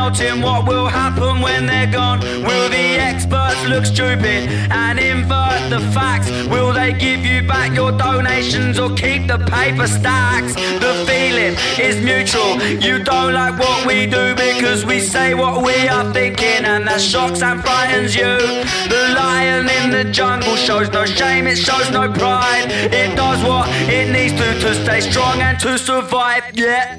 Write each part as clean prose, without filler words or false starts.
melting. What will happen when they're gone? Will the experts look stupid and invert the facts? Will they give you back your donations or keep the paper stacks? The feeling is mutual. You don't like what we do because we say what we are thinking, and that shocks and frightens you. The lion in the jungle shows no shame, it shows no pride. It does what it needs to stay strong and to survive, yeah.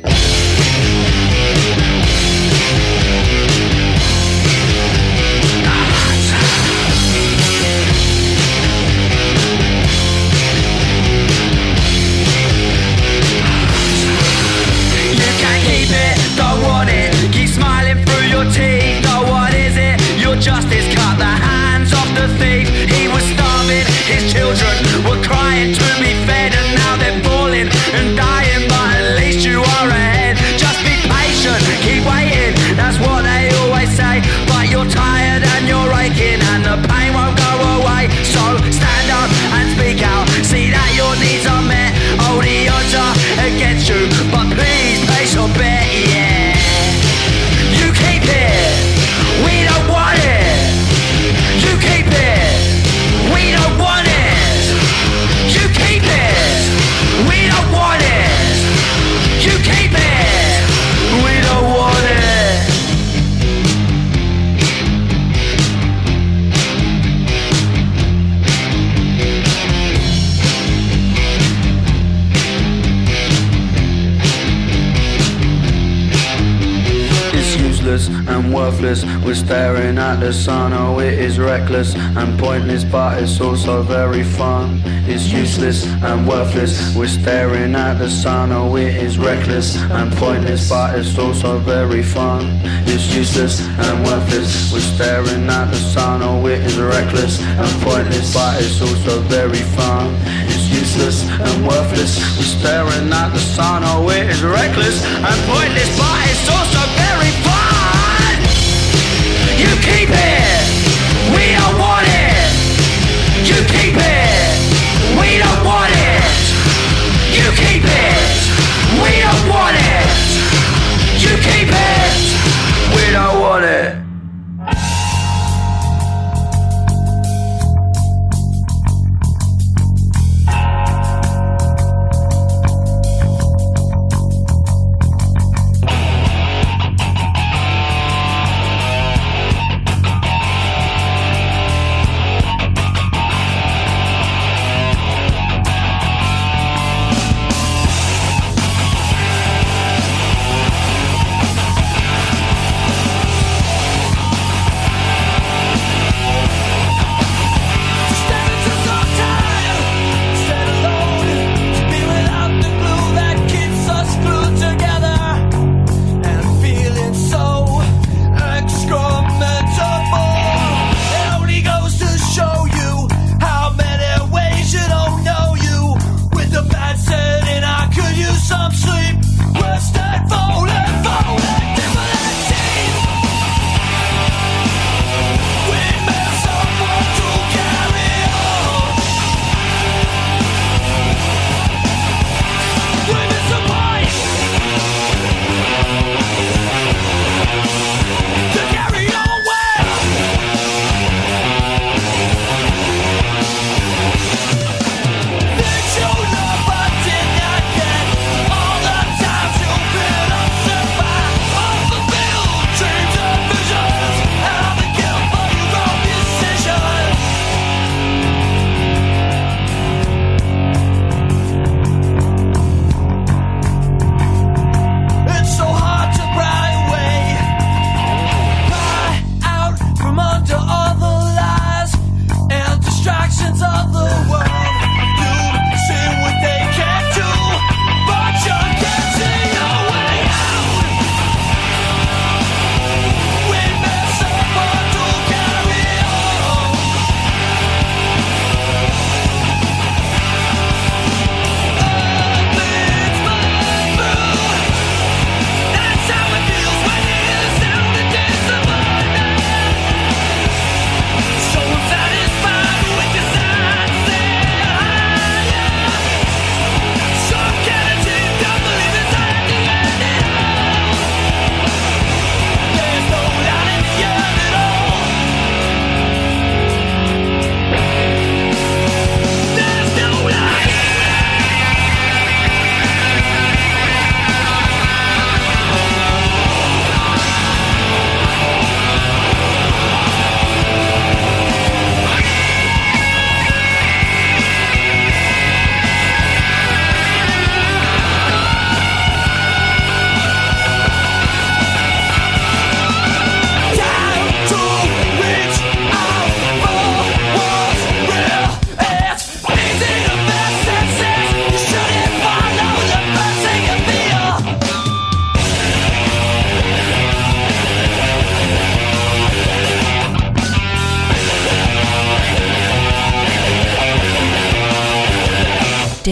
You can't keep it, don't want it. Keep smiling through your teeth. Oh, what is it? Your justice cut the hands of the thief. He was starving, his children were crying to be fed, and now they're falling and dying, but at least you are ahead. Just be patient, keep waiting, that's what they always say. But you're tired and you're aching and the pain won't go away. So stand up and speak out, see that your needs are met. Oh, the odds are against you, but please place your bet, yeah. You keep it, we don't want it. You keep it, we don't want it. You keep it, we don't want it. You keep it, we don't want it. It's useless and worthless. We're staring at the sun. Oh, it is reckless and pointless, but it's also very fun. It's useless and worthless. We're staring at the sun. Oh, it is reckless and pointless, but it's also very fun. It's useless and worthless. We're staring at the sun. Oh, it is reckless and pointless, but it's also very fun. It's useless and worthless. We're staring at the sun. Oh, it is reckless and pointless, but it's also very fun. You keep it, we don't want it. You keep it, we don't want it. You keep it, we don't want it. You keep it, we don't want it.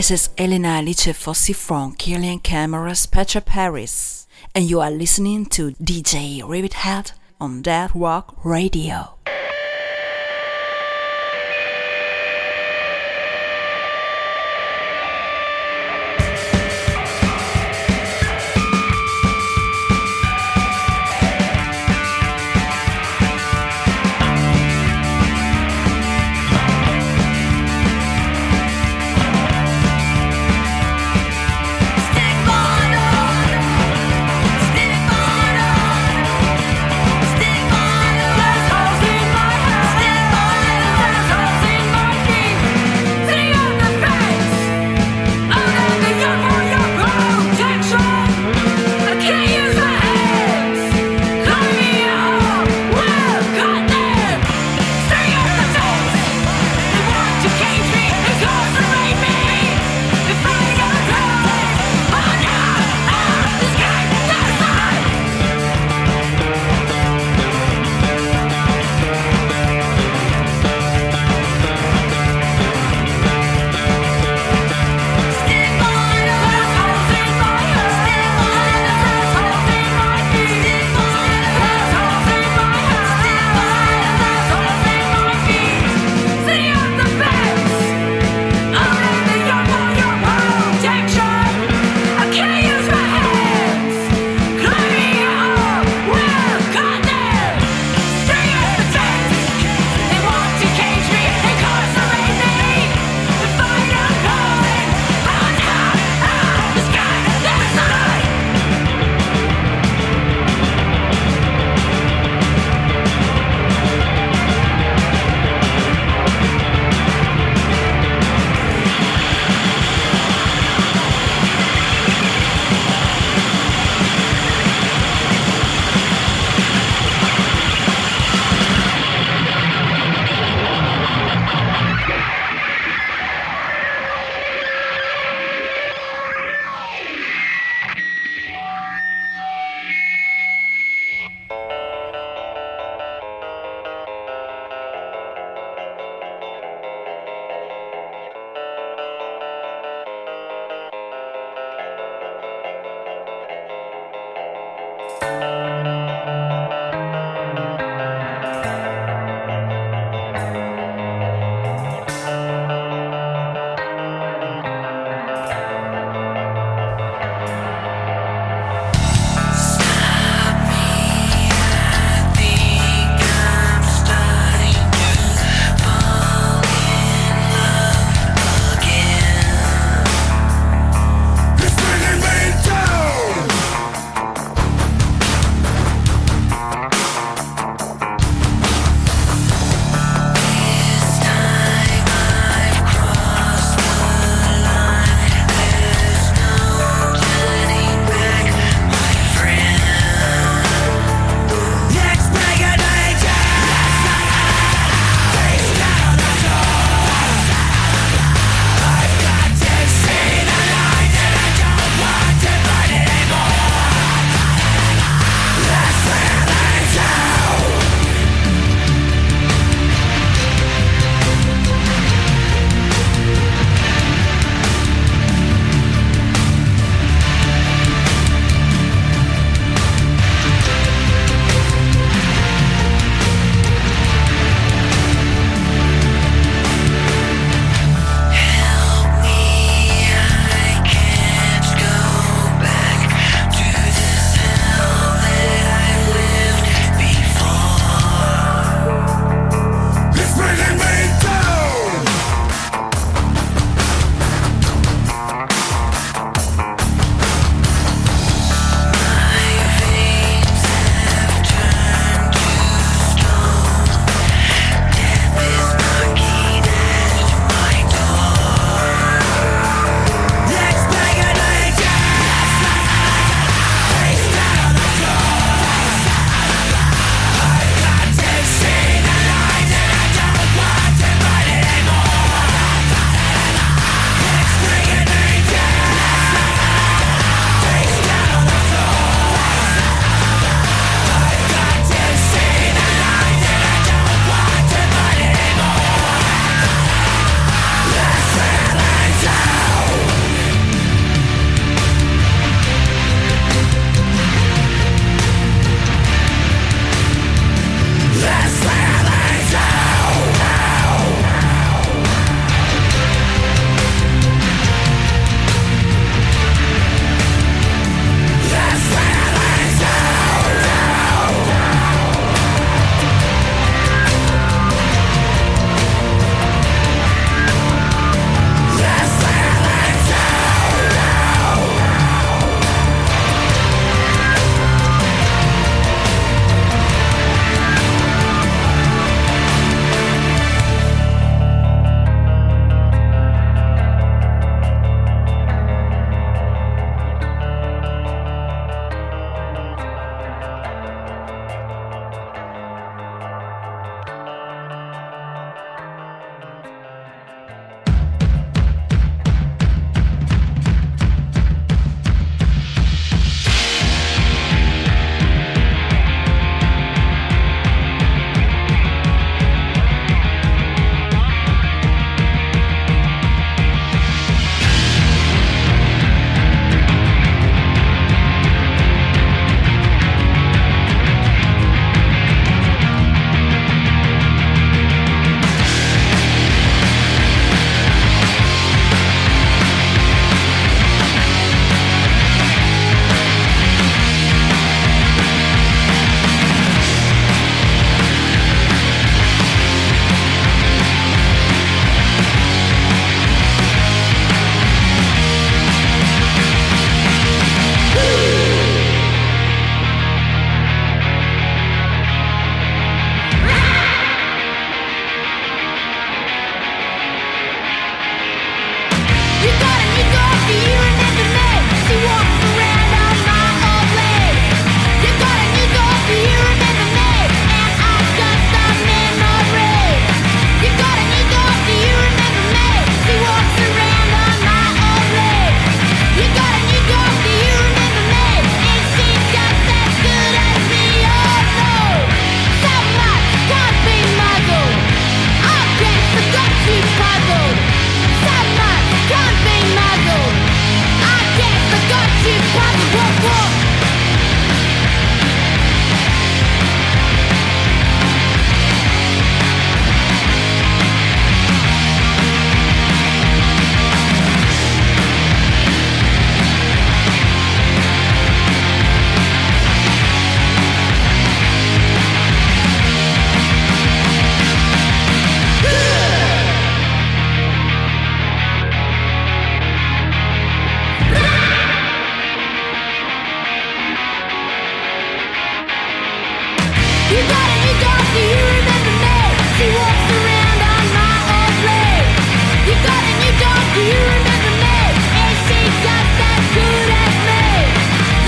This is Elena Alice Fossi from Killian Cameras Petra Paris, and you are listening to DJ Rivithead on Dead Rock Radio. House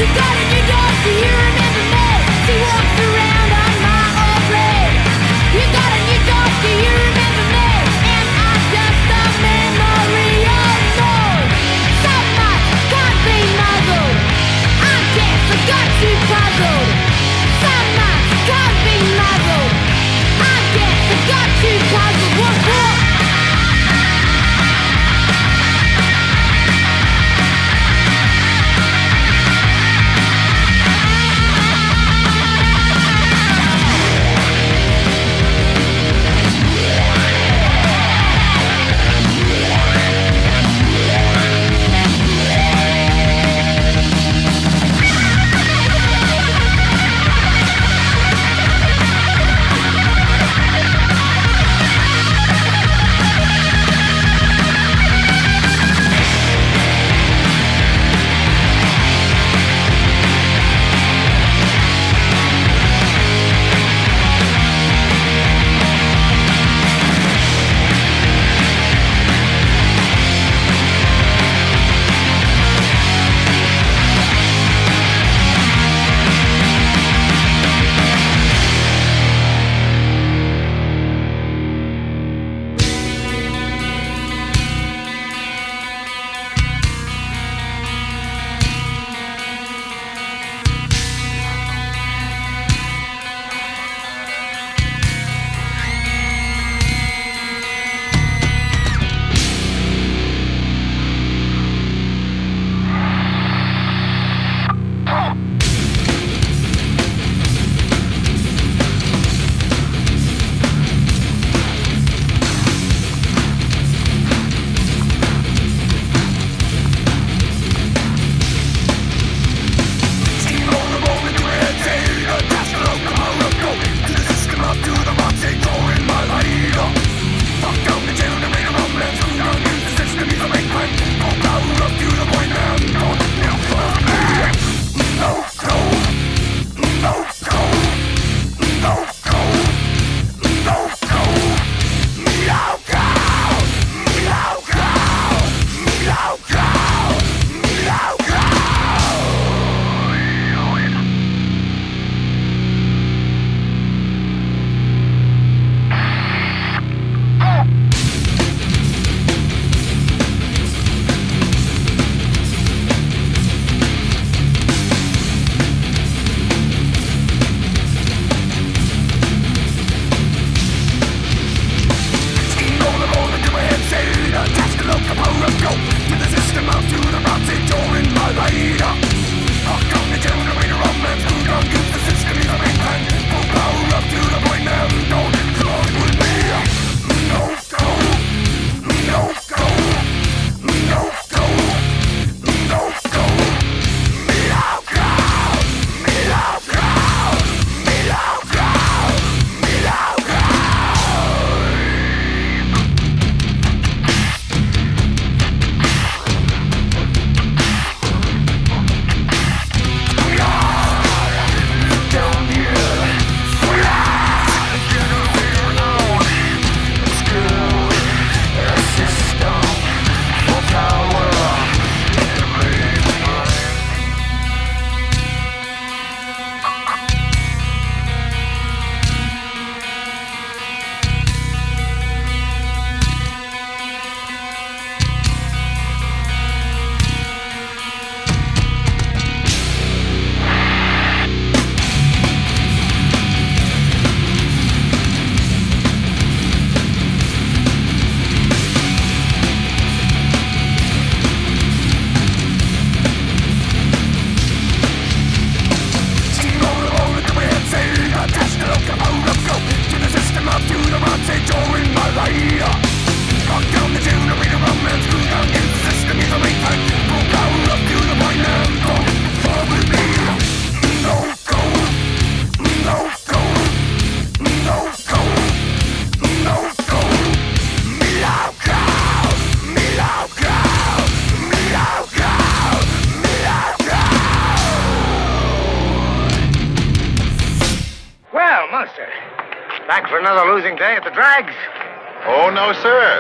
Back for another losing day at the drags? Oh, no, sir.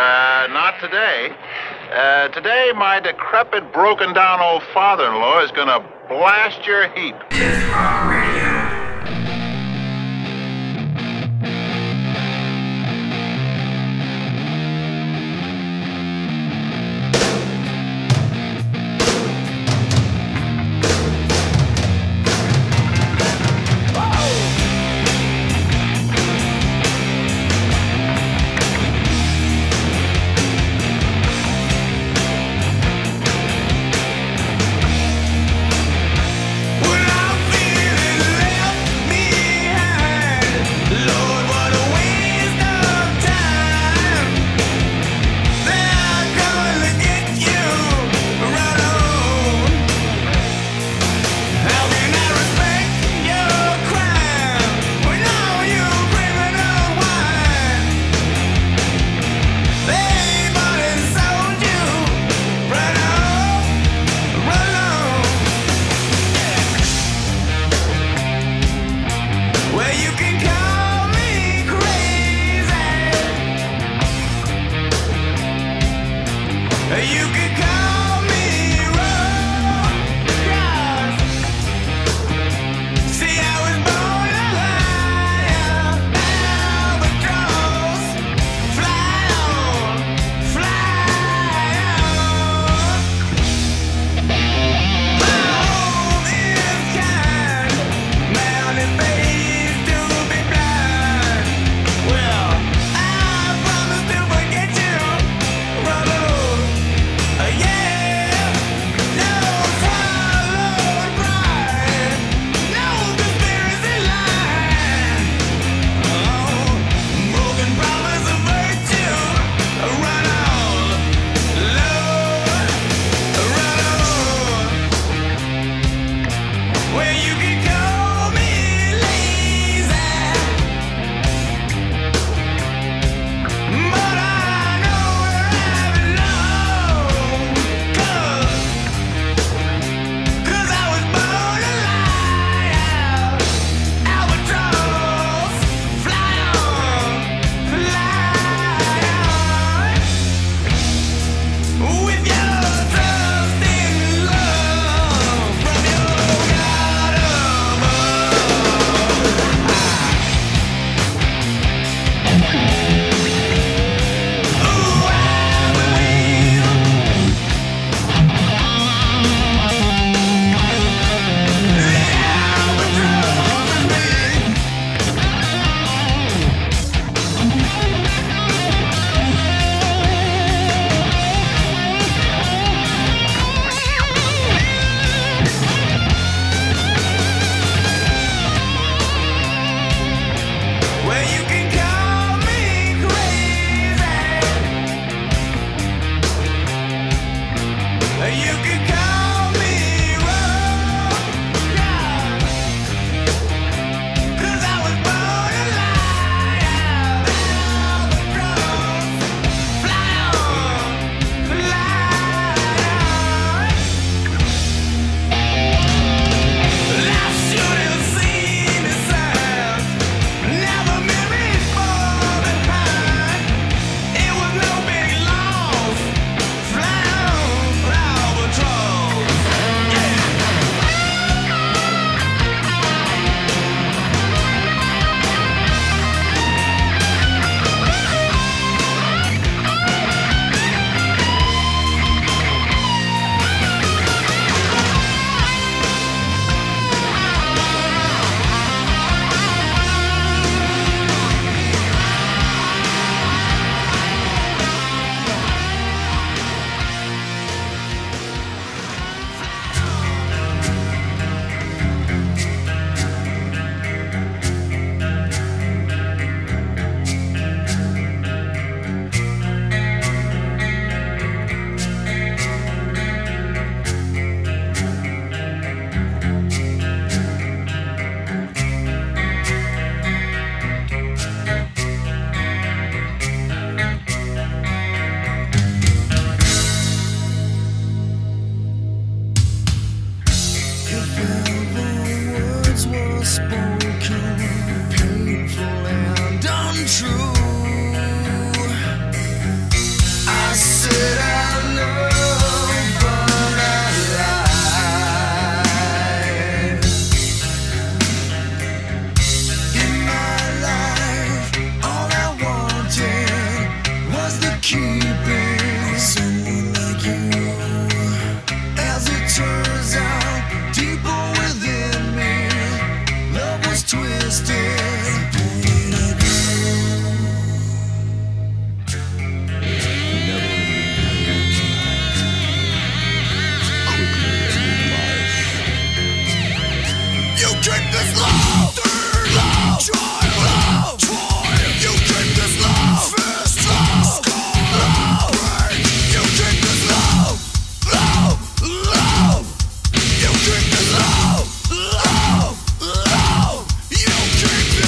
Not today. Today, my decrepit, broken-down old father-in-law is going to blast your heap. Keep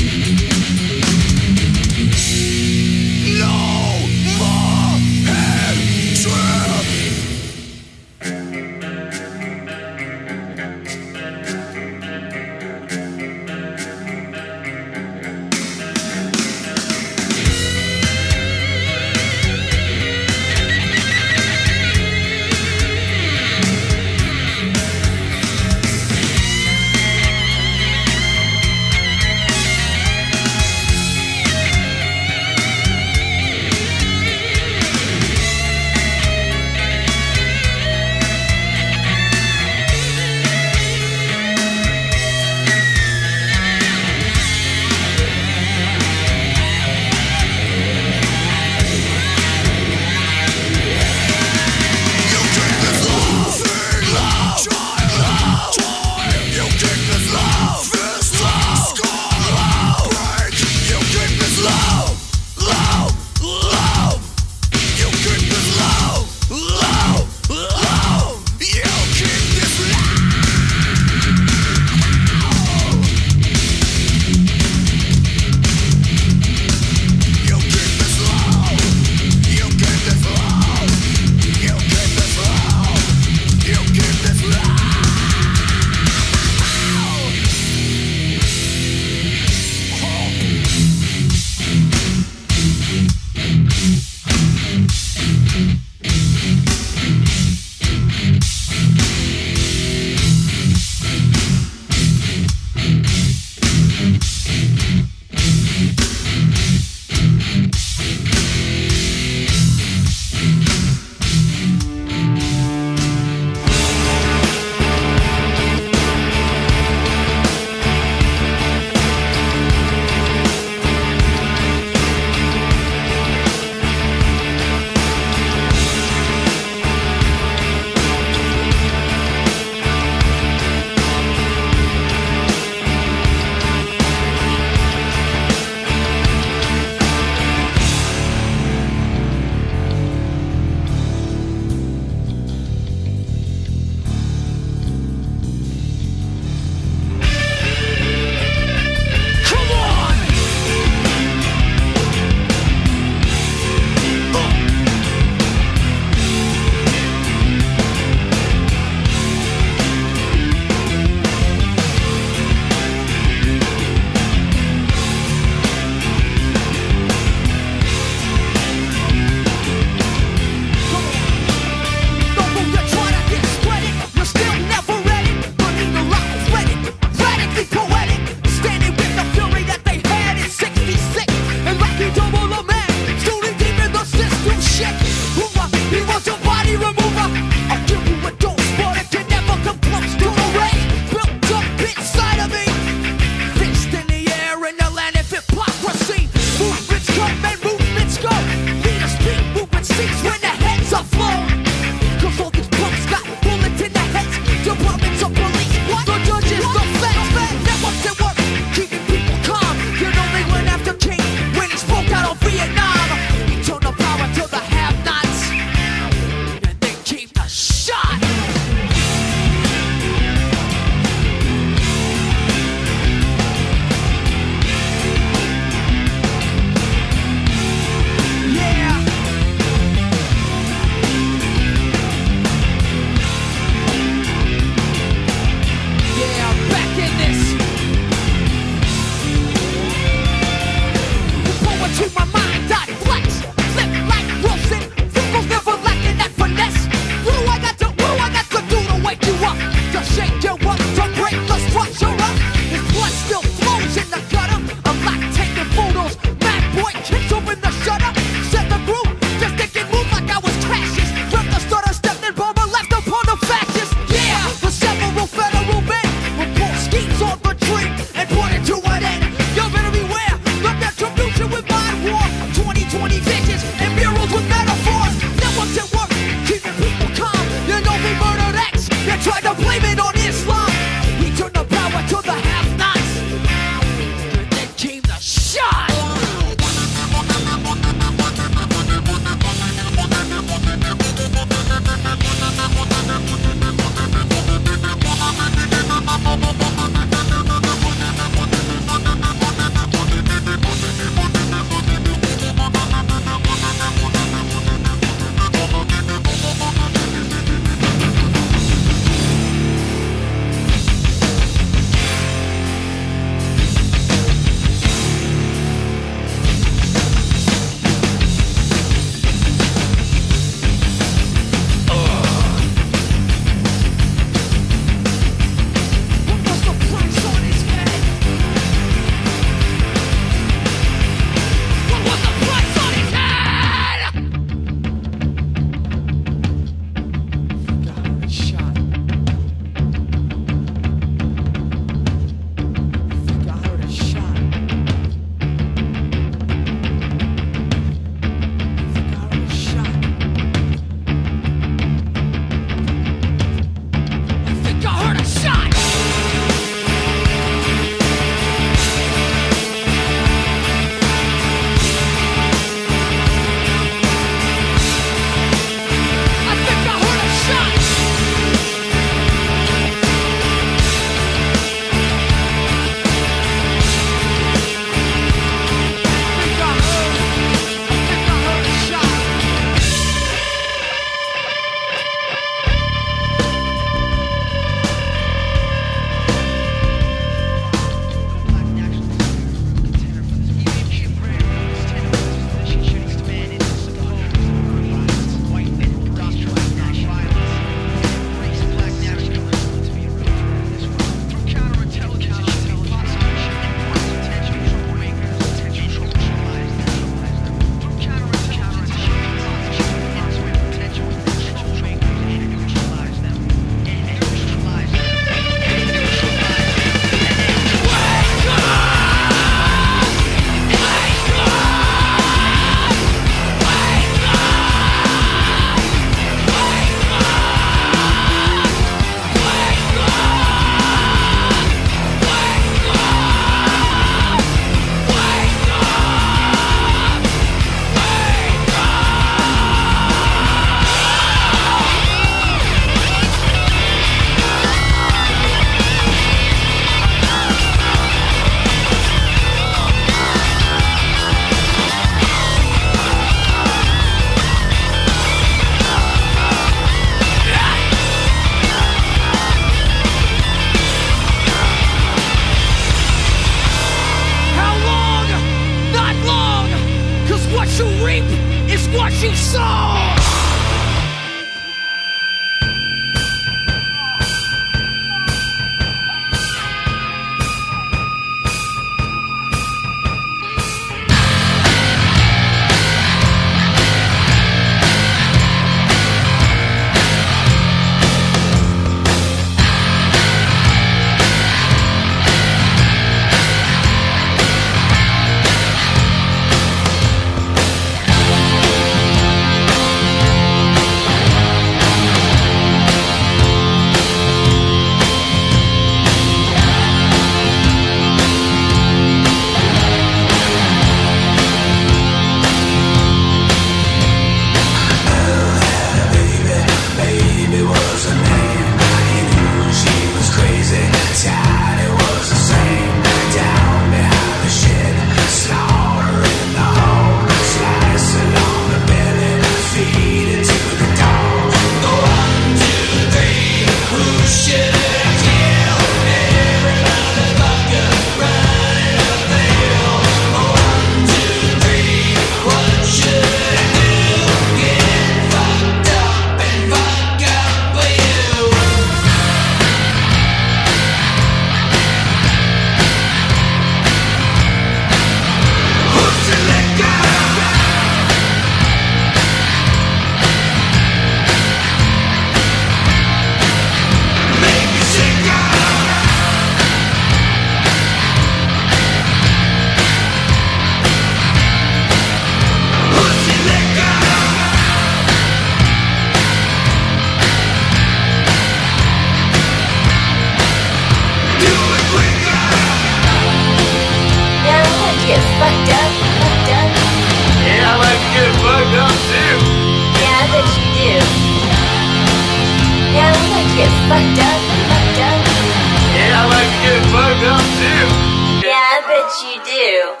fucked up, fucked up? Yeah, I like to get fucked up too. Yeah, I bet you do.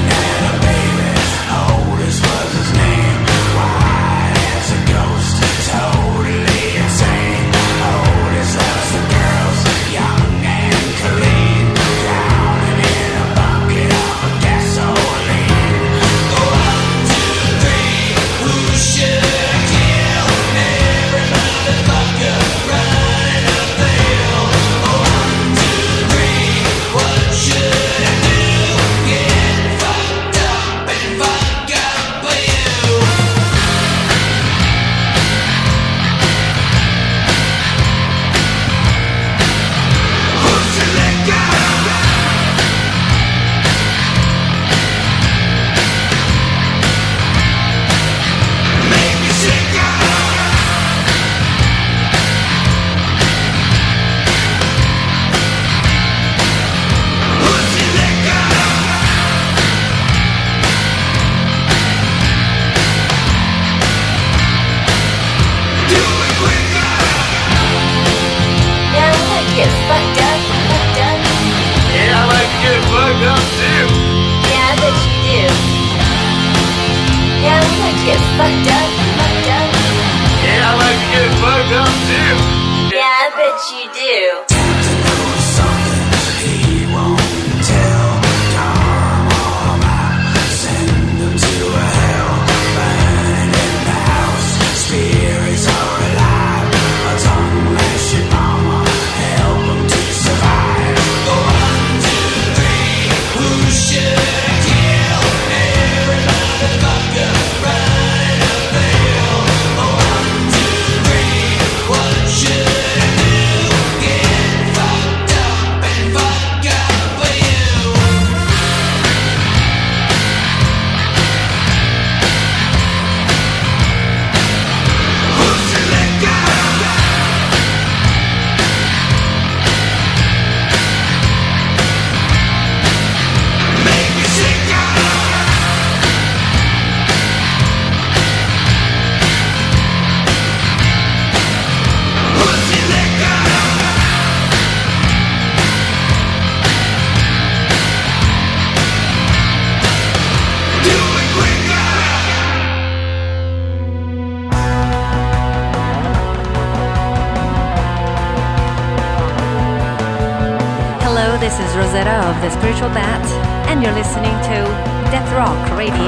This is Rosetta of the Spiritual Bat, and you're listening to Death Rock Radio.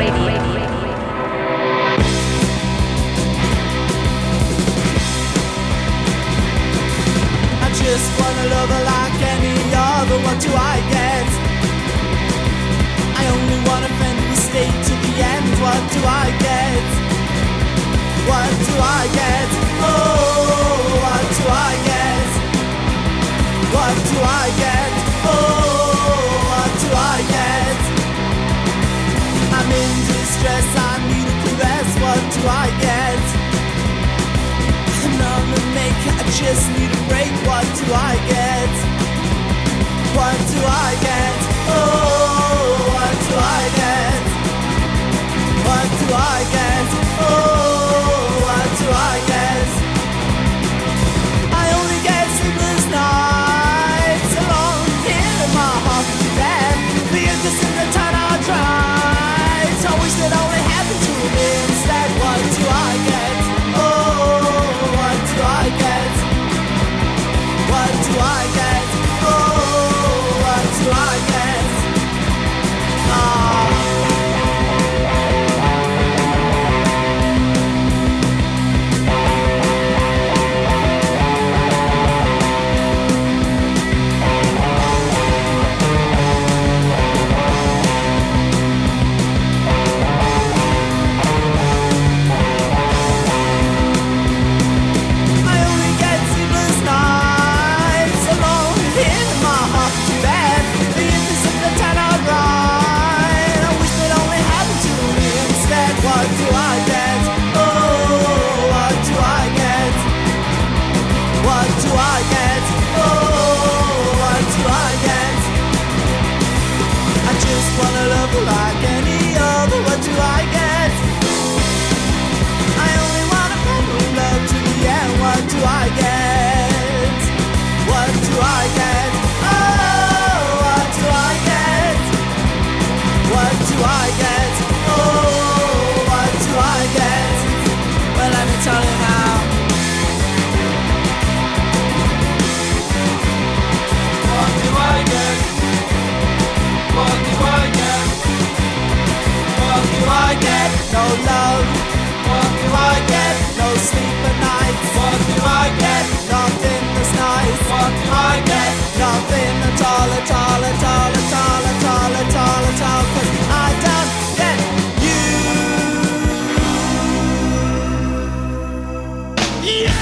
I just wanna love her like any other. What do I get? I only wanna friend who stay to the end. What do I get? What do I get? Oh, what do I get? What do I get? Oh, what do I get? I'm in distress, I need a caress. What do I get? I'm on the make, I just need a break. What do I get? What do I get? Oh, what do I get? What do I get? Oh, what do I get? I only get sleepless nights alone here in my heart to death. The interest in the time I tried. I wish that only happened to me instead. What do I get? Oh, what do I get? What do I get? Oh, what do I all, at all, at all, at all, at all, at all, at all, 'cause I don't get you. Yeah!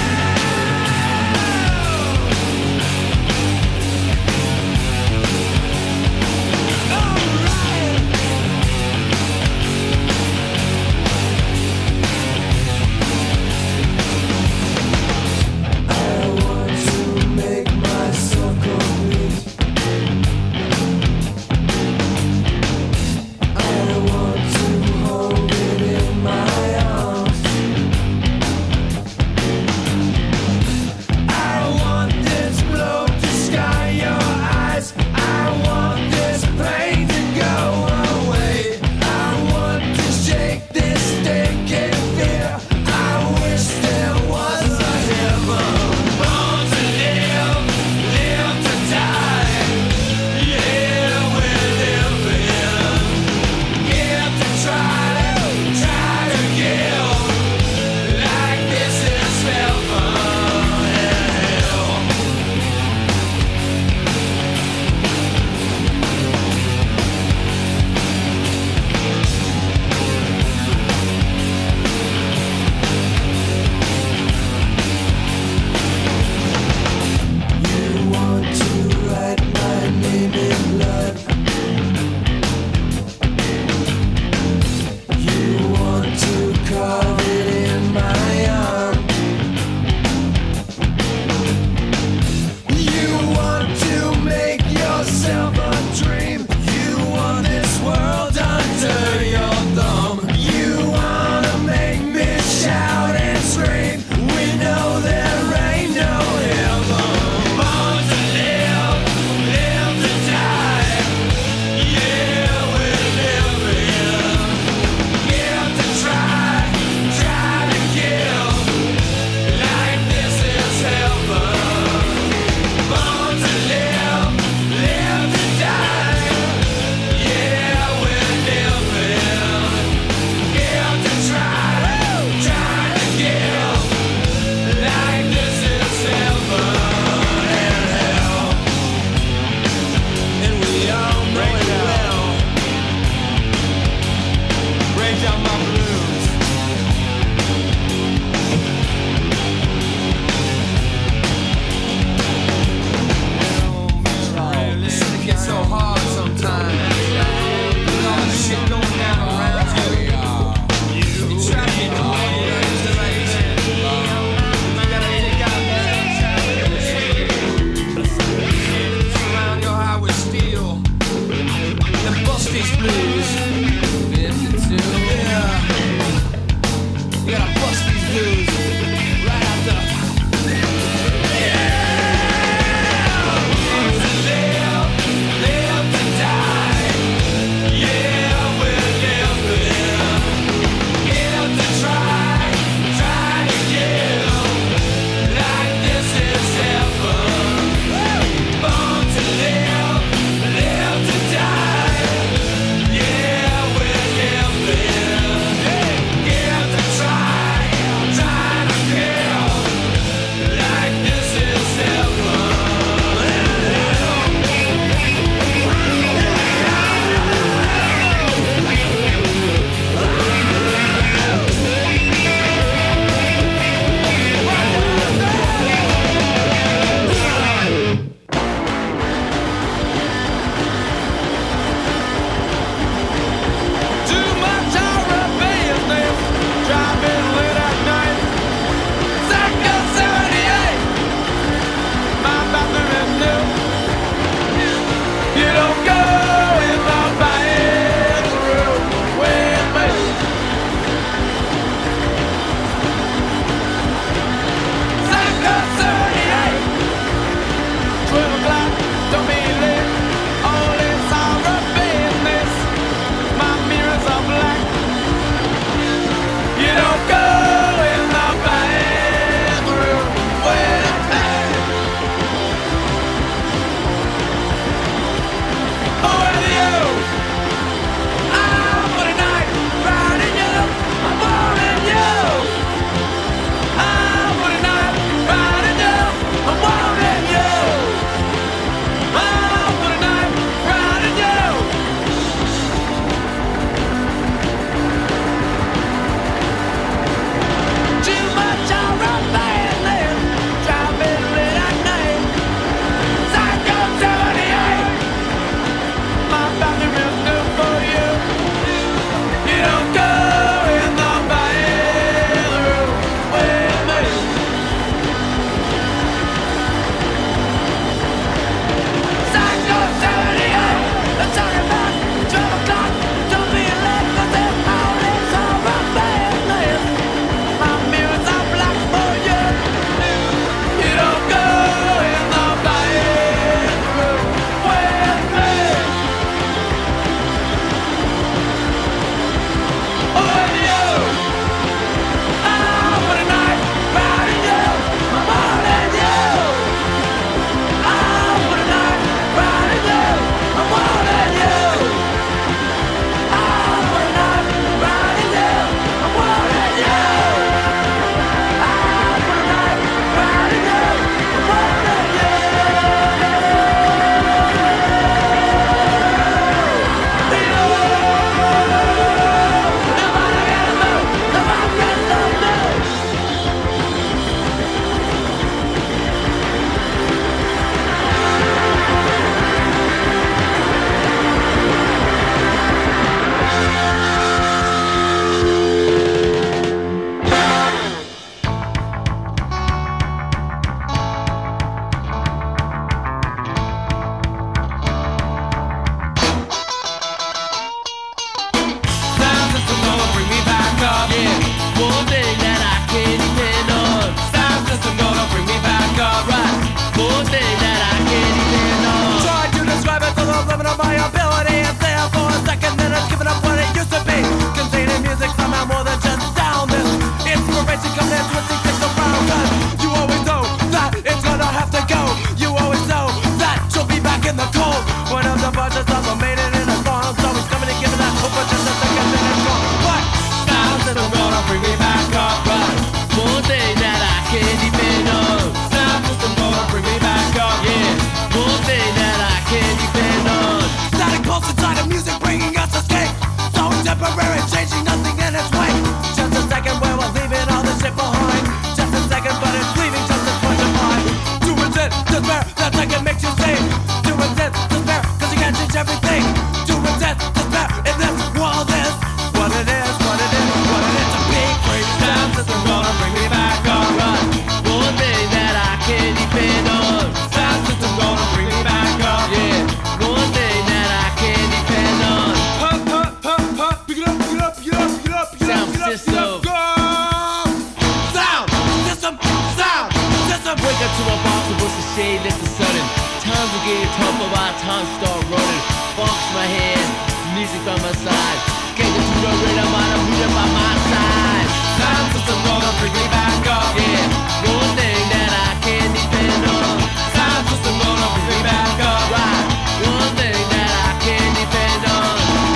One of the bunches of them made it in a farm, so he's coming to give me that hope, but just a second minute wrong. What? Sound system gonna bring me back up, right? One thing that I can't depend on. Sound system gonna bring me back up, yeah. One thing that I can't depend on. Static pulse inside of music bringing us escape. So temporary, changing nothing in its way. Just a second where we're leaving all this shit behind. Just a second, but it's leaving just as much of mine. To resist despair, that second makes you sing. To resist despair, cause you can't change everything. To resist despair, in this world is what it is, what it is, what it is to be free. Sound system gonna bring me back, alright. One thing that I can't depend on. Sound system gonna bring me back up, yeah. One thing that I can't depend on. Pick it up, pick it up, pick it up, pick it up, pick it up, pick it up, pick it up, go! Sound system, sound system. Wake up to my boss and what's the shade that's the sudden. Times are getting tough, but by the time start running. Box my hand, music by my side. Can't get to the rhythm, I'm muted by my side. Sound system gonna bring me back up, yeah. One thing that I can't depend on. Sound system gonna bring me back up, right. One thing that I can't depend on.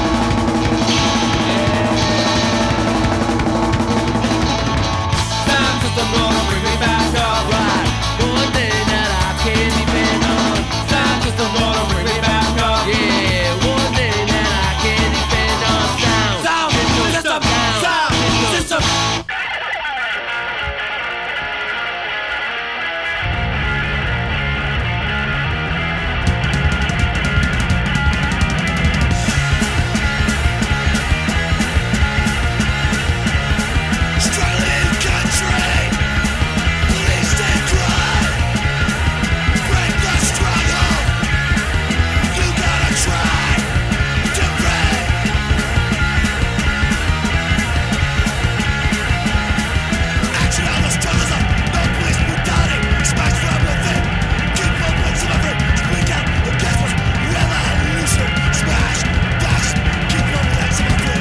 Sound system gonna bring me back up, right. One thing that I can't depend on. Sound system gonna bring me back up, yeah. One thing that I can't depend on. Sound system, sound system. Struggling country, police they cry. Break the struggle. You gotta try to break. Action on the struggles of no police brutality. Smash from within. Keep open some effort. Speak out against what's revolution. Smash, dash. Keep open some effort.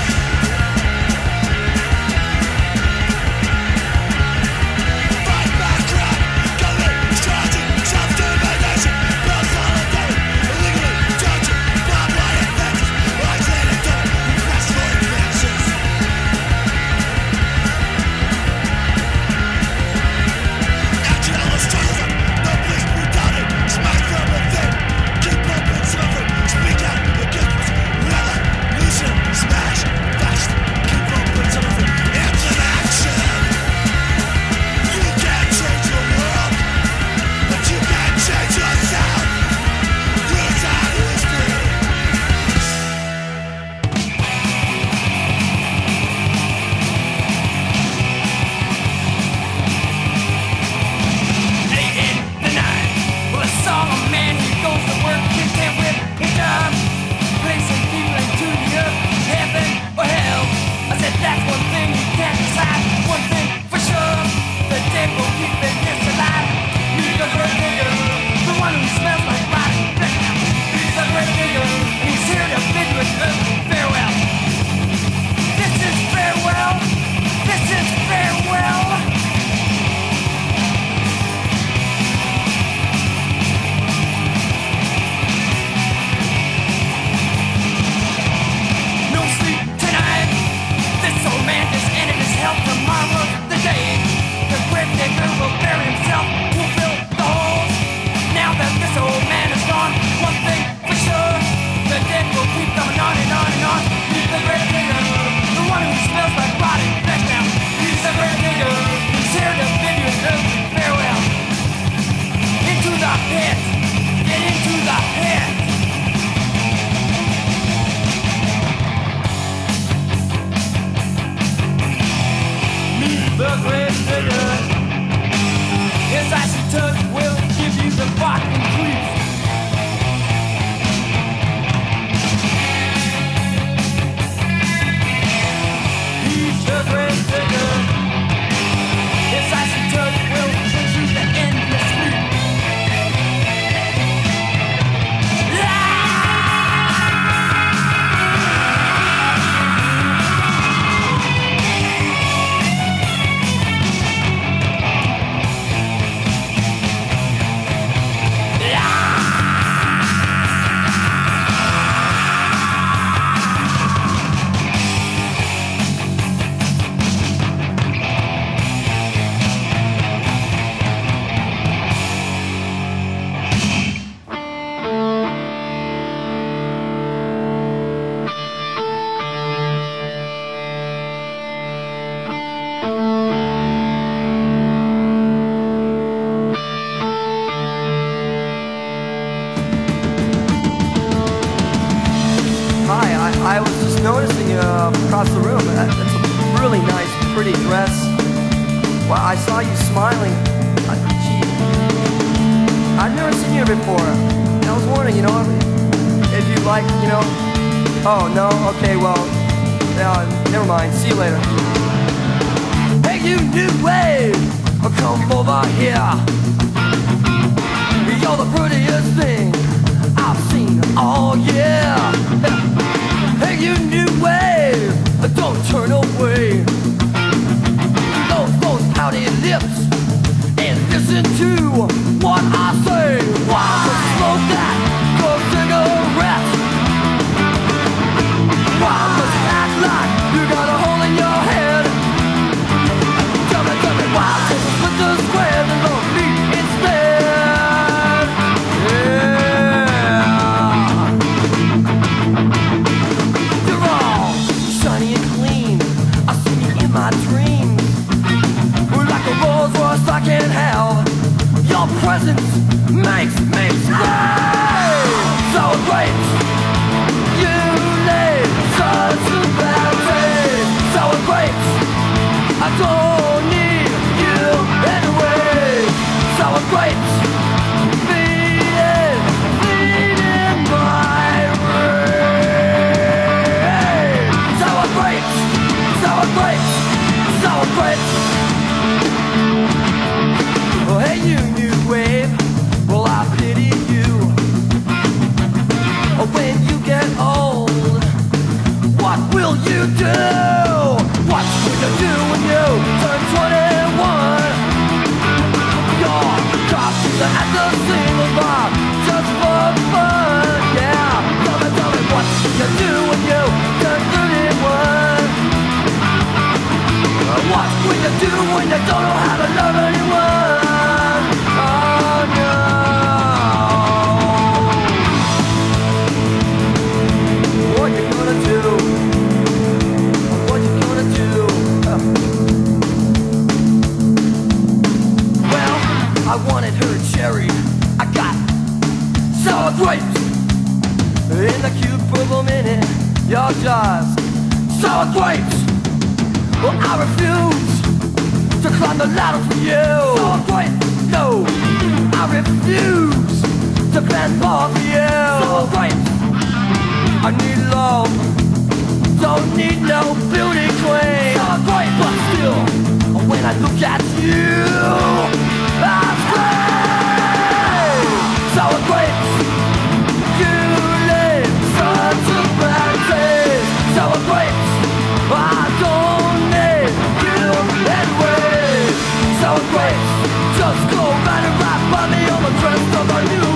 Fight back crime, government, strategy, self-determination, build solidarity, illegally torture, bomb riot offenses, isolated don't request for inventions. Action on the struggles of no police brutality, smash from within, keep open some effort, speak out against what's revolution, smash, dash, keep open some effort, it's an action. You can't change the world, but you can change yourself. Rewrite history. Late in the night, well, I saw a man who goes to work, kicked him with his job, placing people into the earth, heaven or hell. I said that's one thing you can't decide. One thing for sure, the dead will keep their gifts alive. He's a great nigger, the one who smells like rotten fish. He's a great nigger, he's here to bid with earth farewell. This is farewell. This is farewell. No sleep tonight. This old man just ended his health. Tomorrow's the day. The grave digger will bury himself. We'll fill the holes. Now that this old man is gone, one thing for sure, the dead will keep coming on and on and on. He's the grave digger, the one who smells like rotten flesh now. He's the grave digger, he's here to bid you farewell. Into the pit, get into the pit. The great digger, his icy touch will give you the fucking creeps. He's the great digger, his icy touch will give you the endless sleep. across the room. That's a really nice, pretty dress. Wow, I saw you smiling. Gee, I've never seen you before. I was wondering, if you like, Oh, no? Okay, well, never mind. See you later. Hey, you new wave, come over here. You're the prettiest thing I've seen all year. Hey, you new wave, don't turn away. Those pouty lips and listen to what I say. Why smoke that good cigarette? Why must you act like you got a hole in your head? Tell me why don't you split the square and love me instead? Yeah. You're all shiny and clean. I see you in my dreams. Like a Rolls Royce I can't have. Your presence makes me stay. So great, you leave such a bad taste. So great, I don't need you anyway. So great, feeding my brain. So great, so great, so great. Oh, hey, you new wave, well, I pity you. Oh, when you get old, what will you do? What will you do when you turn 21? You're cops at the single bar just for fun, yeah. Tell me, what will you do when you turn 31? What will you do when you don't know how to love anyone? Oh no. What you gonna do? What you gonna do? Well, I wanted her cherry. I got sour grapes in the cute purple mini. You're just sour grapes. Well, I refuse to climb the ladder for you. So great, no, I refuse to bend for you. So great, I need love, don't need no beauty queen. So great, but still, when I look at you, I'm great. So great, you leave such a bad taste. So great, I don't need you anyway. So great, just go right and right by me on the dress of a new